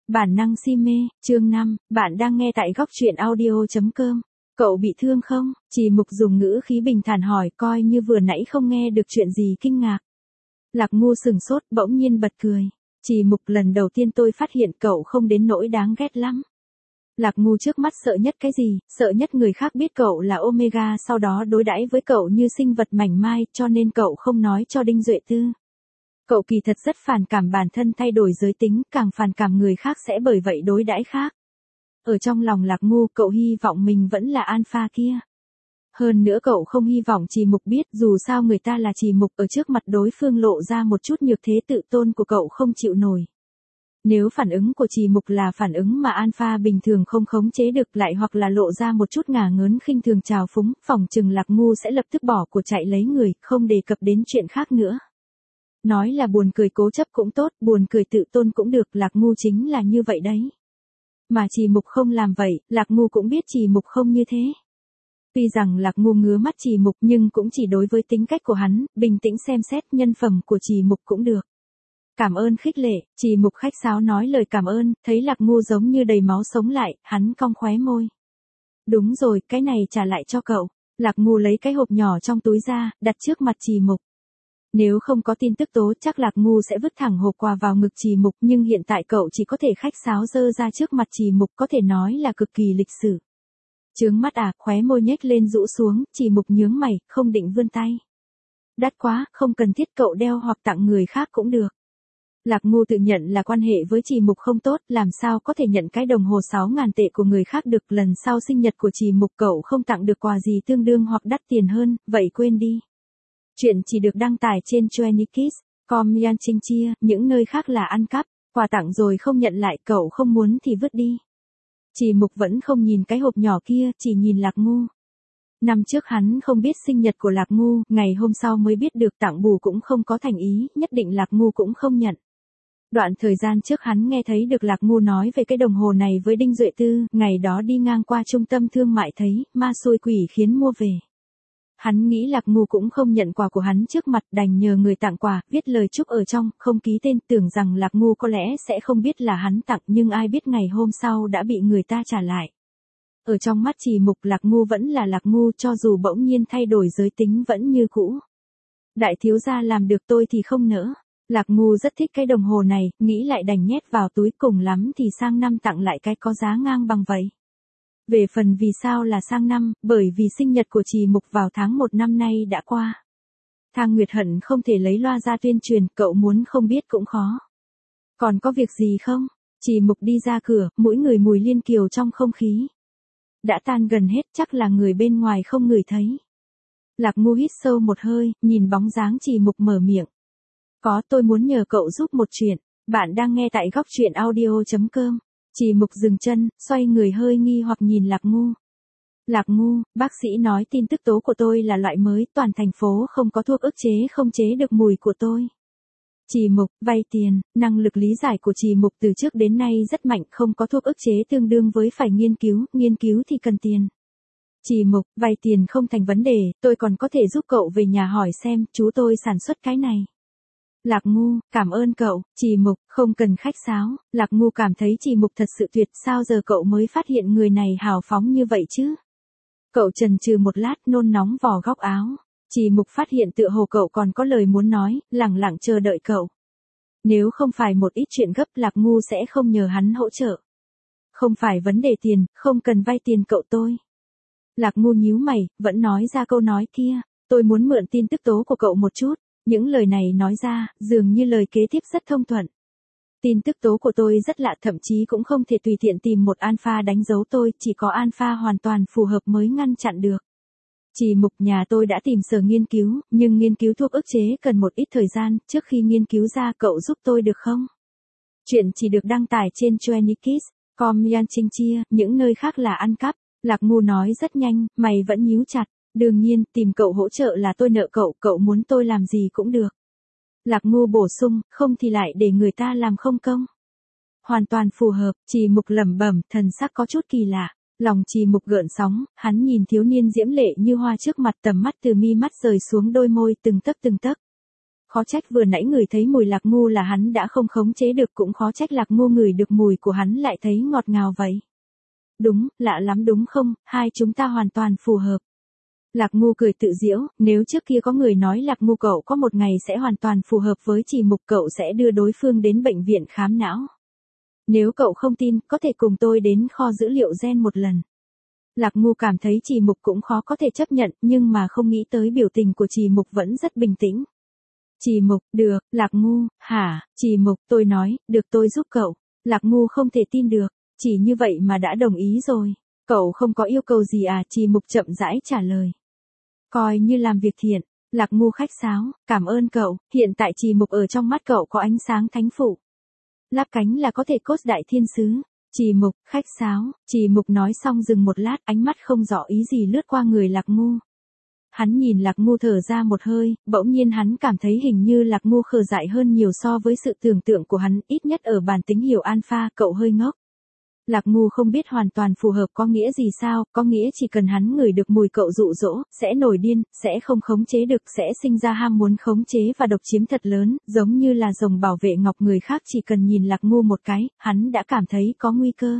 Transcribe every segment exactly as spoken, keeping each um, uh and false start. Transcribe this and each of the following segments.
Bản năng si mê, chương năm, bạn đang nghe tại góc truyện audio chấm com. Cậu bị thương không? Trì Mục dùng ngữ khí bình thản hỏi, coi như vừa nãy không nghe được chuyện gì kinh ngạc. Lạc Ngu sừng sốt, bỗng nhiên bật cười. Trì Mục, lần đầu tiên tôi phát hiện cậu không đến nỗi đáng ghét lắm. Lạc Ngu trước mắt sợ nhất cái gì? Sợ nhất người khác biết cậu là Omega, sau đó đối đãi với cậu như sinh vật mảnh mai, cho nên cậu không nói cho Đinh Duệ Tư. Cậu kỳ thật rất phản cảm bản thân thay đổi giới tính, càng phản cảm người khác sẽ bởi vậy đối đãi khác. Ở trong lòng Lạc Ngu, cậu hy vọng mình vẫn là alpha kia. Hơn nữa cậu không hy vọng Trì Mục biết, dù sao người ta là Trì Mục, ở trước mặt đối phương lộ ra một chút nhược thế tự tôn của cậu không chịu nổi. Nếu phản ứng của Trì Mục là phản ứng mà alpha bình thường không khống chế được, lại hoặc là lộ ra một chút ngả ngớn khinh thường trào phúng, phỏng chừng Lạc Ngu sẽ lập tức bỏ của chạy lấy người, không đề cập đến chuyện khác nữa. Nói là buồn cười cố chấp cũng tốt, buồn cười tự tôn cũng được, Lạc Ngu chính là như vậy đấy. Mà Trì Mục không làm vậy, Lạc Ngu cũng biết Trì Mục không như thế. Tuy rằng Lạc Ngu ngứa mắt Trì Mục nhưng cũng chỉ đối với tính cách của hắn, bình tĩnh xem xét nhân phẩm của Trì Mục cũng được. Cảm ơn khích lệ, Trì Mục khách sáo nói lời cảm ơn, thấy Lạc Ngu giống như đầy máu sống lại, hắn cong khóe môi. Đúng rồi, cái này trả lại cho cậu. Lạc Ngu lấy cái hộp nhỏ trong túi ra, đặt trước mặt Trì Mục. Nếu không có tin tức tố chắc Lạc Ngu sẽ vứt thẳng hộp quà vào ngực Trì Mục, nhưng hiện tại cậu chỉ có thể khách sáo dơ ra trước mặt Trì Mục, có thể nói là cực kỳ lịch sự. Chướng mắt à, khóe môi nhếch lên rũ xuống, Trì Mục nhướng mày, không định vươn tay. Đắt quá, không cần thiết, cậu đeo hoặc tặng người khác cũng được. Lạc Ngu tự nhận là quan hệ với Trì Mục không tốt, làm sao có thể nhận cái đồng hồ sáu ngàn tệ của người khác được, lần sau sinh nhật của Trì Mục cậu không tặng được quà gì tương đương hoặc đắt tiền hơn, vậy quên đi. Chuyện chỉ được đăng tải trên twenty kids chấm com Yan Trinh Chia, những nơi khác là ăn cắp, quà tặng rồi không nhận lại, cậu không muốn thì vứt đi. Trì Mục vẫn không nhìn cái hộp nhỏ kia, chỉ nhìn Lạc Ngu. Năm trước hắn không biết sinh nhật của Lạc Ngu, ngày hôm sau mới biết được, tặng bù cũng không có thành ý, nhất định Lạc Ngu cũng không nhận. Đoạn thời gian trước hắn nghe thấy được Lạc Ngu nói về cái đồng hồ này với Đinh Duệ Tư, ngày đó đi ngang qua trung tâm thương mại thấy, ma xui quỷ khiến mua về. Hắn nghĩ Lạc Ngu cũng không nhận quà của hắn trước mặt, đành nhờ người tặng quà, viết lời chúc ở trong, không ký tên, tưởng rằng Lạc Ngu có lẽ sẽ không biết là hắn tặng, nhưng ai biết ngày hôm sau đã bị người ta trả lại. Ở trong mắt Trì Mục, Lạc Ngu vẫn là Lạc Ngu, cho dù bỗng nhiên thay đổi giới tính vẫn như cũ. Đại thiếu gia làm được, tôi thì không nỡ. Lạc Ngu rất thích cái đồng hồ này, nghĩ lại đành nhét vào túi, cùng lắm thì sang năm tặng lại cái có giá ngang bằng vậy. Về phần vì sao là sang năm, bởi vì sinh nhật của Trì Mục vào tháng một năm nay đã qua. Thang Nguyệt Hận không thể lấy loa ra tuyên truyền, cậu muốn không biết cũng khó. Còn có việc gì không? Trì Mục đi ra cửa, mỗi người mùi liên kiều trong không khí. Đã tan gần hết, chắc là người bên ngoài không ngửi thấy. Lạc Ngu hít sâu một hơi, nhìn bóng dáng Trì Mục mở miệng. Có, tôi muốn nhờ cậu giúp một chuyện. Bạn đang nghe tại góc truyện audio chấm com. Trì Mục dừng chân, xoay người hơi nghi hoặc nhìn Lạc Ngu. Lạc Ngu, bác sĩ nói tin tức tố của tôi là loại mới, toàn thành phố không có thuốc ức chế không chế được mùi của tôi. Trì Mục, vay tiền, năng lực lý giải của Trì Mục từ trước đến nay rất mạnh, không có thuốc ức chế tương đương với phải nghiên cứu, nghiên cứu thì cần tiền. Trì Mục, vay tiền không thành vấn đề, tôi còn có thể giúp cậu về nhà hỏi xem, chú tôi sản xuất cái này. Lạc Ngu, cảm ơn cậu. Trì Mục, không cần khách sáo. Lạc Ngu cảm thấy Trì Mục thật sự tuyệt, sao giờ cậu mới phát hiện người này hào phóng như vậy chứ? Cậu chần chừ một lát, nôn nóng vò góc áo. Trì Mục phát hiện tựa hồ cậu còn có lời muốn nói, lẳng lặng chờ đợi cậu. Nếu không phải một ít chuyện gấp, Lạc Ngu sẽ không nhờ hắn hỗ trợ. Không phải vấn đề tiền, không cần vay tiền cậu tôi. Lạc Ngu nhíu mày, vẫn nói ra câu nói kia, tôi muốn mượn tin tức tố của cậu một chút. Những lời này nói ra, dường như lời kế tiếp rất thông thuận. Tin tức tố của tôi rất lạ, thậm chí cũng không thể tùy tiện tìm một alpha đánh dấu tôi, chỉ có alpha hoàn toàn phù hợp mới ngăn chặn được. Trì Mục, nhà tôi đã tìm sở nghiên cứu, nhưng nghiên cứu thuốc ức chế cần một ít thời gian, trước khi nghiên cứu ra cậu giúp tôi được không? Chuyện chỉ được đăng tải trên twenty kids chấm com Yan Trinh Chia, những nơi khác là ăn cắp. Lạc Ngu nói rất nhanh, mày vẫn nhíu chặt. Đương nhiên, tìm cậu hỗ trợ là tôi nợ cậu, cậu muốn tôi làm gì cũng được. Lạc Ngu bổ sung, không thì lại để người ta làm không công. Hoàn toàn phù hợp, Trì Mục lẩm bẩm, thần sắc có chút kỳ lạ. Lòng Trì Mục gợn sóng, hắn nhìn thiếu niên diễm lệ như hoa trước mặt, tầm mắt từ mi mắt rời xuống đôi môi từng tấc từng tấc. Khó trách vừa nãy người thấy mùi lạc ngu là hắn đã không khống chế được, cũng khó trách lạc ngu ngửi được mùi của hắn lại thấy ngọt ngào vậy. Đúng, lạ lắm đúng không, hai chúng ta hoàn toàn phù hợp. Lạc ngu cười tự giễu, nếu trước kia có người nói lạc ngu cậu có một ngày sẽ hoàn toàn phù hợp với Trì Mục, cậu sẽ đưa đối phương đến bệnh viện khám não. Nếu cậu không tin, có thể cùng tôi đến kho dữ liệu gen một lần. Lạc ngu cảm thấy Trì Mục cũng khó có thể chấp nhận, nhưng mà không nghĩ tới biểu tình của Trì Mục vẫn rất bình tĩnh. Trì Mục, được, Lạc ngu, hả, Trì Mục, tôi nói, được tôi giúp cậu. Lạc ngu không thể tin được, chỉ như vậy mà đã đồng ý rồi. Cậu không có yêu cầu gì à, Trì Mục chậm rãi trả lời. Coi như làm việc thiện. Lạc ngu khách sáo, cảm ơn cậu, hiện tại Trì Mục ở trong mắt cậu có ánh sáng thánh phụ. Láp cánh là có thể cốt đại thiên sứ. Trì Mục, khách sáo, Trì Mục nói xong dừng một lát, ánh mắt không rõ ý gì lướt qua người Lạc ngu. Hắn nhìn Lạc ngu thở ra một hơi, bỗng nhiên hắn cảm thấy hình như Lạc ngu khờ dại hơn nhiều so với sự tưởng tượng của hắn, ít nhất ở bản tính hiểu alpha, cậu hơi ngốc. Lạc ngu không biết hoàn toàn phù hợp có nghĩa gì sao, có nghĩa chỉ cần hắn ngửi được mùi cậu dụ dỗ, sẽ nổi điên, sẽ không khống chế được, sẽ sinh ra ham muốn khống chế và độc chiếm thật lớn, giống như là rồng bảo vệ ngọc, người khác chỉ cần nhìn Lạc ngu một cái, hắn đã cảm thấy có nguy cơ.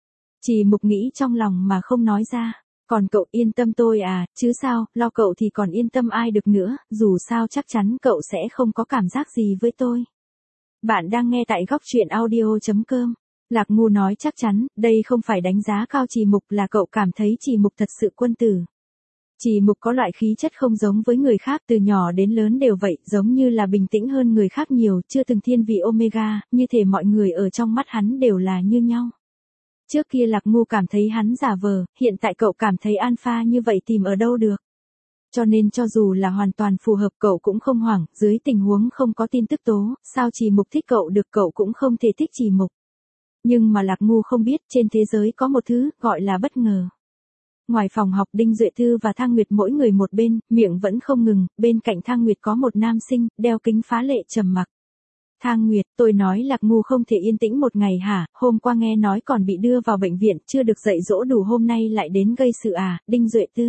Trì Mục nghĩ trong lòng mà không nói ra. Còn cậu yên tâm tôi à, chứ sao, lo cậu thì còn yên tâm ai được nữa, dù sao chắc chắn cậu sẽ không có cảm giác gì với tôi. Bạn đang nghe tại góc truyện audio chấm com. Lạc ngu nói chắc chắn, đây không phải đánh giá cao Trì Mục, là cậu cảm thấy Trì Mục thật sự quân tử. Trì Mục có loại khí chất không giống với người khác, từ nhỏ đến lớn đều vậy, giống như là bình tĩnh hơn người khác nhiều, chưa từng thiên vị Omega, như thể mọi người ở trong mắt hắn đều là như nhau. Trước kia Lạc ngu cảm thấy hắn giả vờ, hiện tại cậu cảm thấy alpha như vậy tìm ở đâu được. Cho nên cho dù là hoàn toàn phù hợp cậu cũng không hoảng, dưới tình huống không có tin tức tố, sao Trì Mục thích cậu được, cậu cũng không thể thích Trì Mục. Nhưng mà Lạc ngu không biết, trên thế giới có một thứ, gọi là bất ngờ. Ngoài phòng học, Đinh Duệ Thư và Thang Nguyệt mỗi người một bên, miệng vẫn không ngừng, bên cạnh Thang Nguyệt có một nam sinh, đeo kính phá lệ trầm mặc. Thang Nguyệt, tôi nói Lạc ngu không thể yên tĩnh một ngày hả, hôm qua nghe nói còn bị đưa vào bệnh viện, chưa được dạy dỗ đủ hôm nay lại đến gây sự à, Đinh Duệ Thư.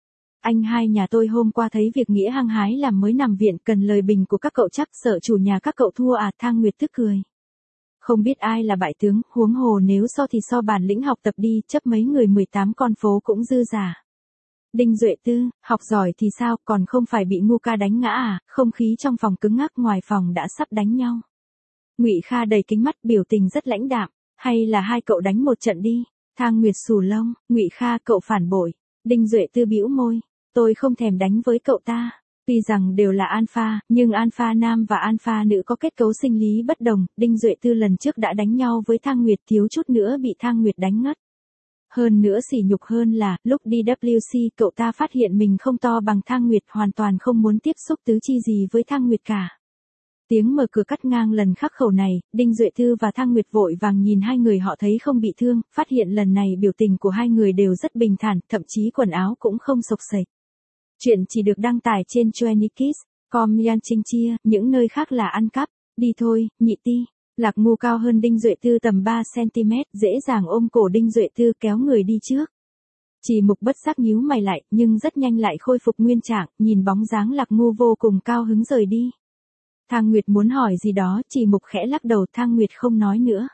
Anh hai nhà tôi hôm qua thấy việc nghĩa hăng hái làm mới nằm viện, cần lời bình của các cậu chắc, sợ chủ nhà các cậu thua à, Thang Nguyệt tức cười. Không biết ai là bại tướng, huống hồ nếu so thì so bản lĩnh học tập đi, chấp mấy người mười tám con phố cũng dư giả. Đinh Duệ Tư, học giỏi thì sao, còn không phải bị ngu ca đánh ngã à, không khí trong phòng cứng ngắc, ngoài phòng đã sắp đánh nhau. Ngụy Kha đầy kính mắt, biểu tình rất lãnh đạm, hay là hai cậu đánh một trận đi. Thang Nguyệt xù lông, Ngụy Kha cậu phản bội. Đinh Duệ Tư bĩu môi, tôi không thèm đánh với cậu ta. Tuy rằng đều là alpha, nhưng alpha nam và alpha nữ có kết cấu sinh lý bất đồng, Đinh Duệ Tư lần trước đã đánh nhau với Thang Nguyệt, thiếu chút nữa bị Thang Nguyệt đánh ngất. Hơn nữa sỉ nhục hơn là, lúc đi W C cậu ta phát hiện mình không to bằng Thang Nguyệt, hoàn toàn không muốn tiếp xúc tứ chi gì với Thang Nguyệt cả. Tiếng mở cửa cắt ngang lần khắc khẩu này, Đinh Duệ Thư và Thang Nguyệt vội vàng nhìn hai người, họ thấy không bị thương, phát hiện lần này biểu tình của hai người đều rất bình thản, thậm chí quần áo cũng không xộc xệch. Chuyện chỉ được đăng tải trên Chuanikids, com Yan Trinh Chia, những nơi khác là ăn cắp. Đi thôi, nhị ti. Lạc ngu cao hơn Đinh Duệ Tư tầm ba xăng ti mét, dễ dàng ôm cổ Đinh Duệ Tư kéo người đi trước. Trì Mục bất giác nhíu mày lại, nhưng rất nhanh lại khôi phục nguyên trạng, nhìn bóng dáng Lạc ngu vô cùng cao hứng rời đi. Thang Nguyệt muốn hỏi gì đó, Trì Mục khẽ lắc đầu, Thang Nguyệt không nói nữa.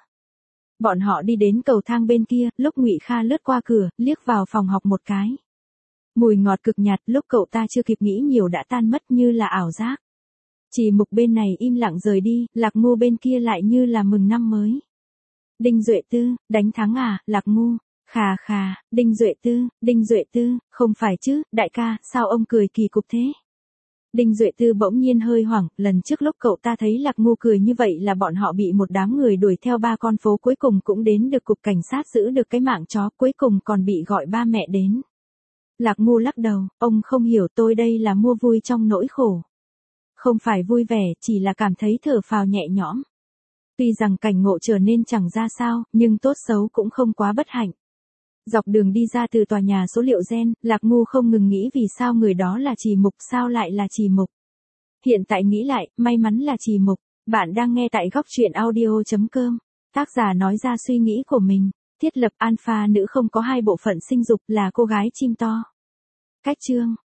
Bọn họ đi đến cầu thang bên kia, lúc Ngụy Kha lướt qua cửa, liếc vào phòng học một cái. Mùi ngọt cực nhạt, lúc cậu ta chưa kịp nghĩ nhiều đã tan mất như là ảo giác. Trì Mục bên này im lặng rời đi, Lạc ngu bên kia lại như là mừng năm mới. Đinh Duệ Tư, đánh thắng à, Lạc ngu. Khà khà, Đinh Duệ Tư, Đinh Duệ Tư, không phải chứ, đại ca, sao ông cười kỳ cục thế? Đinh Duệ Tư bỗng nhiên hơi hoảng, lần trước lúc cậu ta thấy Lạc ngu cười như vậy là bọn họ bị một đám người đuổi theo ba con phố, cuối cùng cũng đến được cục cảnh sát giữ được cái mạng chó, cuối cùng còn bị gọi ba mẹ đến. Lạc ngu lắc đầu, ông không hiểu, tôi đây là mua vui trong nỗi khổ. Không phải vui vẻ, chỉ là cảm thấy thở phào nhẹ nhõm. Tuy rằng cảnh ngộ trở nên chẳng ra sao, nhưng tốt xấu cũng không quá bất hạnh. Dọc đường đi ra từ tòa nhà số liệu gen, Lạc ngu không ngừng nghĩ vì sao người đó là Trì Mục, sao lại là Trì Mục. Hiện tại nghĩ lại, may mắn là Trì Mục. Bạn đang nghe tại góc truyện audio chấm com. Tác giả nói ra suy nghĩ của mình. Thiết lập alpha nữ không có hai bộ phận sinh dục, là cô gái chim to. Cách chương.